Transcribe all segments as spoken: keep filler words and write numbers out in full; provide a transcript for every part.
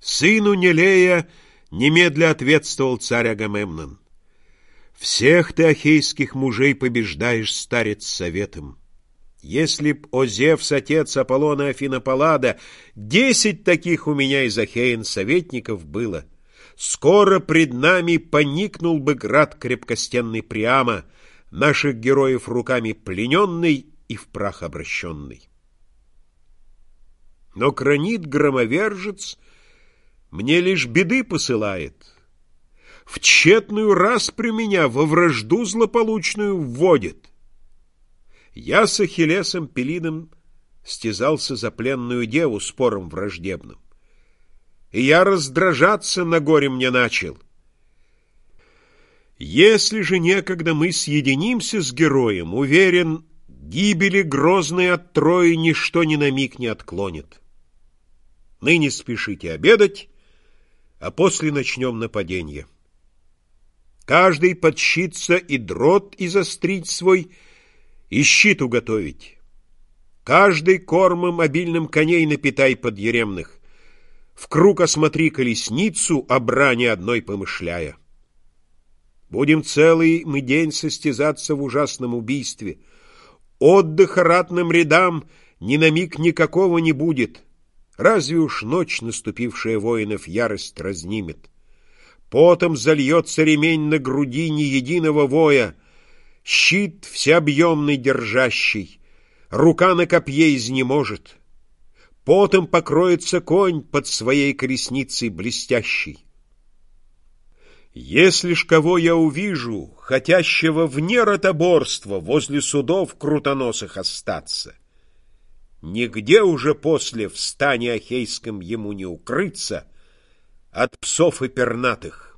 Сыну Нелея немедля ответствовал царь Агамемнон: «Всех ты, ахейских мужей, побеждаешь, старец, советом. Если б, о Зевс, отец Аполлона Афина Паллада, десять таких у меня из ахеян советников было, скоро пред нами поникнул бы град крепкостенный Приама, наших героев руками плененный и в прах обращенный. Но Кранит-громовержец мне лишь беды посылает, в тщетную распрю меня во вражду злополучную вводит. Я с Ахиллесом Пелидом стязался за пленную деву спором враждебным, и я раздражаться на горе мне начал. Если же некогда мы съединимся с героем, уверен, гибели грозной от Трои ничто ни на миг не отклонит. Ныне спешите обедать, а после начнем нападенье. Каждый подщиться и дрот изострить свой, и щит уготовить. Каждый кормом обильным коней напитай подъеремных. В круг осмотри колесницу, о брани одной помышляя. Будем целый мы день состязаться в ужасном убийстве. Отдыха ратным рядам ни на миг никакого не будет. Разве уж ночь, наступившая воинов, ярость разнимет? Потом зальется ремень на груди ни единого воя, щит всеобъемный держащий, рука на копье изнеможет. Потом покроется конь под своей колесницей блестящей. Если ж кого я увижу, хотящего вне ротоборства возле судов крутоносых остаться, нигде уже после в стане ахейском ему не укрыться от псов и пернатых.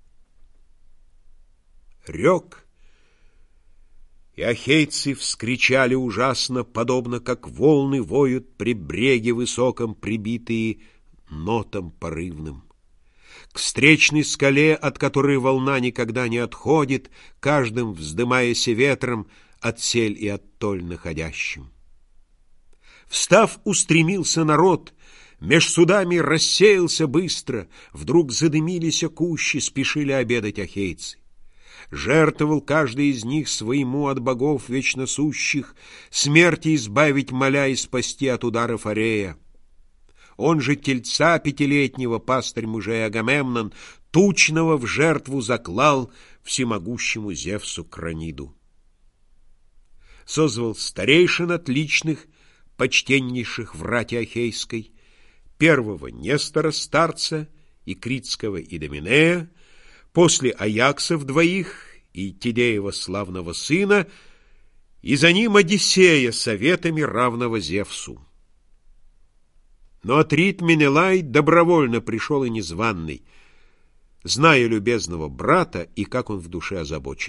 Рек, и ахейцы вскричали ужасно, подобно как волны воют при бреге высоком, прибитые нотом порывным. К встречной скале, от которой волна никогда не отходит, каждым вздымаясь ветром от сель и от толь находящим. Встав, устремился народ, меж судами рассеялся быстро, вдруг задымились кущи, спешили обедать ахейцы. Жертвовал каждый из них своему от богов вечно сущих смерти избавить моля и спасти от ударов Арея. Он же тельца пятилетнего, пастырь мужей Агамемнон, тучного в жертву заклал всемогущему Зевсу Краниду. Созвал старейшин отличных, почтеннейших в рати ахейской, первого Нестора старца и Критского Идоминея, после Аяксов двоих и Тидеева славного сына, и за ним Одиссея советами равного Зевсу. Но Атрит Менелай добровольно пришел и незваный, зная любезного брата и как он в душе озабочен.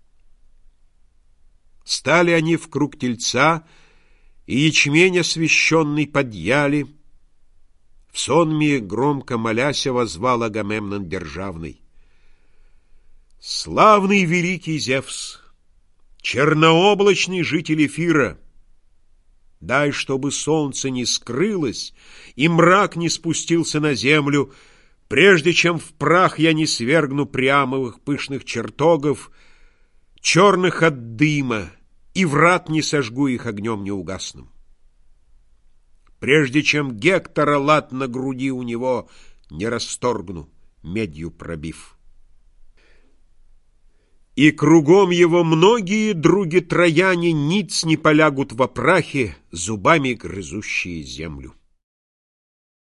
Стали они в круг тельца, и ячмень освященный подъяли. В сонме громко моляся возвал Агамемнон державный: «Славный великий Зевс, чернооблачный житель Эфира, дай, чтобы солнце не скрылось и мрак не спустился на землю, прежде чем в прах я не свергну Приамовых пышных чертогов, черных от дыма, и врат не сожгу их огнем неугасным. Прежде чем Гектора лад на груди у него не расторгну, медью пробив. И кругом его многие други трояне ниц не полягут во прахе, зубами грызущие землю».